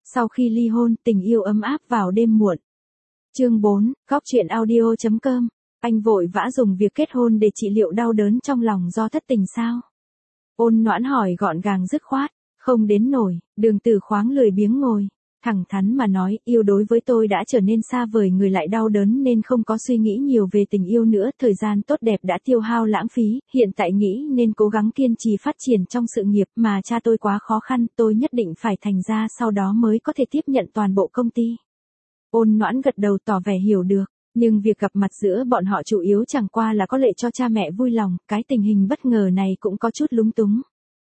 Sau khi ly hôn, tình yêu ấm áp vào đêm muộn. Chương 4, Góc truyện audio.com. Anh vội vã dùng việc kết hôn để trị liệu đau đớn trong lòng do thất tình sao? Ôn Noãn hỏi gọn gàng dứt khoát, không đến nổi. Đường Tử Khoáng lười biếng ngồi, thẳng thắn mà nói, yêu đối với tôi đã trở nên xa vời, người lại đau đớn nên không có suy nghĩ nhiều về tình yêu nữa, thời gian tốt đẹp đã tiêu hao lãng phí, hiện tại nghĩ nên cố gắng kiên trì phát triển trong sự nghiệp, mà cha tôi quá khó khăn, tôi nhất định phải thành ra sau đó mới có thể tiếp nhận toàn bộ công ty. Ôn Noãn gật đầu tỏ vẻ hiểu được, nhưng việc gặp mặt giữa bọn họ chủ yếu chẳng qua là có lệ cho cha mẹ vui lòng, cái tình hình bất ngờ này cũng có chút lúng túng.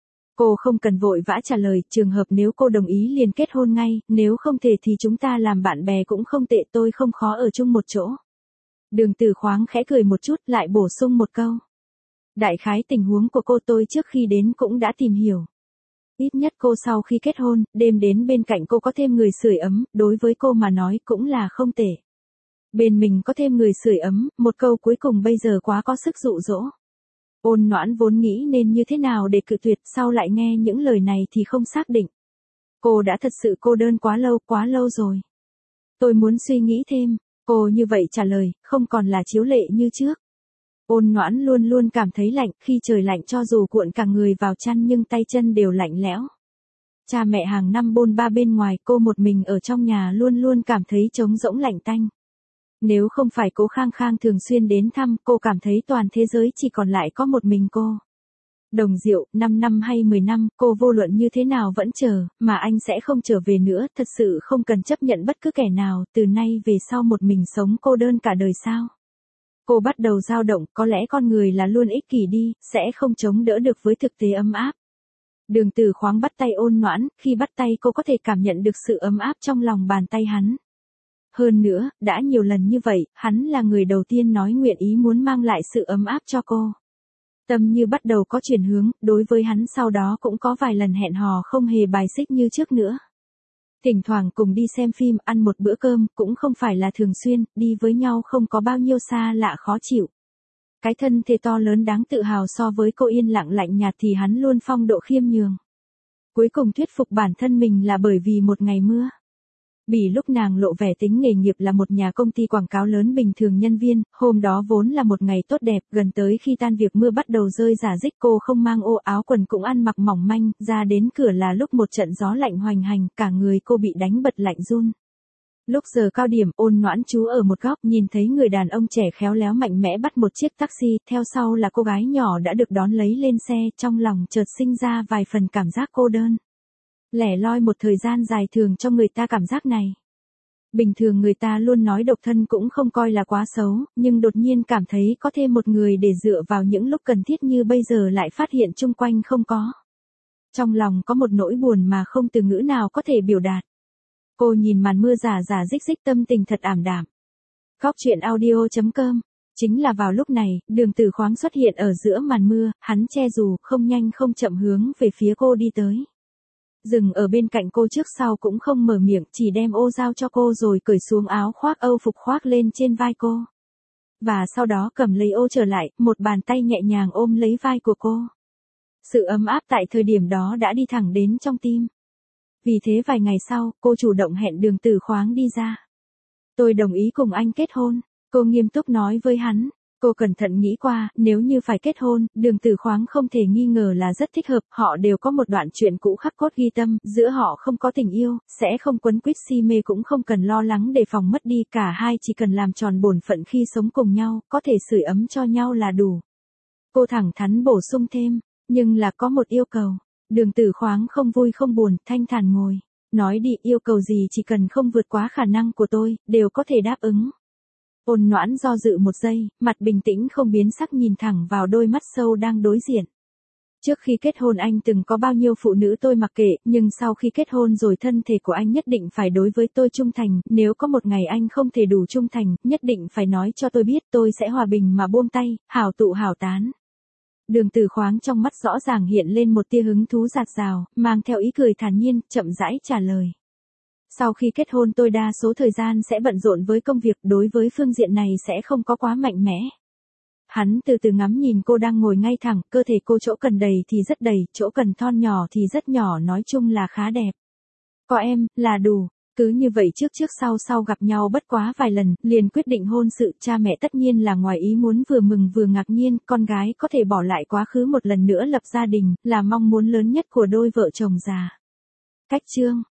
Cô không cần vội vã trả lời, trường hợp nếu cô đồng ý liền kết hôn ngay, nếu không thể thì chúng ta làm bạn bè cũng không tệ, tôi không khó ở chung một chỗ. Đường Tử Khoáng khẽ cười một chút, lại bổ sung một câu. Đại khái tình huống của cô tôi trước khi đến cũng đã tìm hiểu. Ít nhất cô sau khi kết hôn, đêm đến bên cạnh cô có thêm người sưởi ấm, đối với cô mà nói cũng là không tệ. Bên mình có thêm người sưởi ấm, một câu cuối cùng bây giờ quá có sức dụ dỗ. Ôn Noãn vốn nghĩ nên như thế nào để cự tuyệt, sau lại nghe những lời này thì không xác định. Cô đã thật sự cô đơn quá lâu rồi. Tôi muốn suy nghĩ thêm, cô như vậy trả lời, không còn là chiếu lệ như trước. Ôn Noãn luôn luôn cảm thấy lạnh, khi trời lạnh cho dù cuộn cả người vào chăn nhưng tay chân đều lạnh lẽo. Cha mẹ hàng năm bôn ba bên ngoài, cô một mình ở trong nhà luôn luôn cảm thấy trống rỗng lạnh tanh. Nếu không phải Cố Khang Khang thường xuyên đến thăm, cô cảm thấy toàn thế giới chỉ còn lại có một mình cô. Đồng Diệu, 5 năm hay 10 năm, cô vô luận như thế nào vẫn chờ, mà anh sẽ không trở về nữa, thật sự không cần chấp nhận bất cứ kẻ nào, từ nay về sau một mình sống cô đơn cả đời sao? Cô bắt đầu dao động, có lẽ con người là luôn ích kỷ đi, sẽ không chống đỡ được với thực tế ấm áp. Đường Tử Khoáng bắt tay Ôn Noãn, khi bắt tay cô có thể cảm nhận được sự ấm áp trong lòng bàn tay hắn. Hơn nữa, đã nhiều lần như vậy, hắn là người đầu tiên nói nguyện ý muốn mang lại sự ấm áp cho cô. Tâm như bắt đầu có chuyển hướng, đối với hắn sau đó cũng có vài lần hẹn hò không hề bài xích như trước nữa. Thỉnh thoảng cùng đi xem phim, ăn một bữa cơm, cũng không phải là thường xuyên, đi với nhau không có bao nhiêu xa lạ khó chịu. Cái thân thể to lớn đáng tự hào so với cô yên lặng lạnh nhạt thì hắn luôn phong độ khiêm nhường. Cuối cùng thuyết phục bản thân mình là bởi vì một ngày mưa. Bỉ lúc nàng lộ vẻ tính nghề nghiệp là một nhà công ty quảng cáo lớn bình thường nhân viên, hôm đó vốn là một ngày tốt đẹp, gần tới khi tan việc mưa bắt đầu rơi rả rích, cô không mang ô áo quần cũng ăn mặc mỏng manh, ra đến cửa là lúc một trận gió lạnh hoành hành, cả người cô bị đánh bật lạnh run. Lúc giờ cao điểm, Ôn Noãn trú ở một góc nhìn thấy người đàn ông trẻ khéo léo mạnh mẽ bắt một chiếc taxi, theo sau là cô gái nhỏ đã được đón lấy lên xe, trong lòng chợt sinh ra vài phần cảm giác cô đơn. Lẻ loi một thời gian dài thường cho người ta cảm giác này. Bình thường người ta luôn nói độc thân cũng không coi là quá xấu, nhưng đột nhiên cảm thấy có thêm một người để dựa vào những lúc cần thiết như bây giờ lại phát hiện chung quanh không có. Trong lòng có một nỗi buồn mà không từ ngữ nào có thể biểu đạt. Cô nhìn màn mưa rả rả rích rích, tâm tình thật ảm đạm. Góc truyện audio.com. Chính là vào lúc này, Đường Tử Khoáng xuất hiện ở giữa màn mưa, hắn che dù, không nhanh không chậm hướng về phía cô đi tới. Dừng ở bên cạnh cô trước sau cũng không mở miệng, chỉ đem ô giao cho cô rồi cởi xuống áo khoác Âu phục khoác lên trên vai cô. Và sau đó cầm lấy ô trở lại, một bàn tay nhẹ nhàng ôm lấy vai của cô. Sự ấm áp tại thời điểm đó đã đi thẳng đến trong tim. Vì thế vài ngày sau, cô chủ động hẹn Đường Tử Khoáng đi ra. Tôi đồng ý cùng anh kết hôn, cô nghiêm túc nói với hắn. Cô cẩn thận nghĩ qua, nếu như phải kết hôn, Đường Tử Khoáng không thể nghi ngờ là rất thích hợp, họ đều có một đoạn chuyện cũ khắc cốt ghi tâm, giữa họ không có tình yêu, sẽ không quấn quýt si mê cũng không cần lo lắng đề phòng mất đi, cả hai chỉ cần làm tròn bổn phận khi sống cùng nhau, có thể sưởi ấm cho nhau là đủ. Cô thẳng thắn bổ sung thêm, nhưng là có một yêu cầu. Đường Tử Khoáng không vui không buồn, thanh thản ngồi. Nói đi, yêu cầu gì chỉ cần không vượt quá khả năng của tôi, đều có thể đáp ứng. Ôn Noãn do dự một giây, mặt bình tĩnh không biến sắc nhìn thẳng vào đôi mắt sâu đang đối diện. Trước khi kết hôn anh từng có bao nhiêu phụ nữ tôi mặc kệ, nhưng sau khi kết hôn rồi thân thể của anh nhất định phải đối với tôi trung thành, nếu có một ngày anh không thể đủ trung thành, nhất định phải nói cho tôi biết, tôi sẽ hòa bình mà buông tay, hảo tụ hảo tán. Đường Tử Khoáng trong mắt rõ ràng hiện lên một tia hứng thú dạt dào, mang theo ý cười thản nhiên, chậm rãi trả lời. Sau khi kết hôn tôi đa số thời gian sẽ bận rộn với công việc, đối với phương diện này sẽ không có quá mạnh mẽ. Hắn từ từ ngắm nhìn cô đang ngồi ngay thẳng, cơ thể cô chỗ cần đầy thì rất đầy, chỗ cần thon nhỏ thì rất nhỏ, nói chung là khá đẹp. Có em, là đủ. Cứ như vậy trước trước sau sau gặp nhau bất quá vài lần, liền quyết định hôn sự, cha mẹ tất nhiên là ngoài ý muốn vừa mừng vừa ngạc nhiên, con gái có thể bỏ lại quá khứ một lần nữa lập gia đình, là mong muốn lớn nhất của đôi vợ chồng già. Cách chương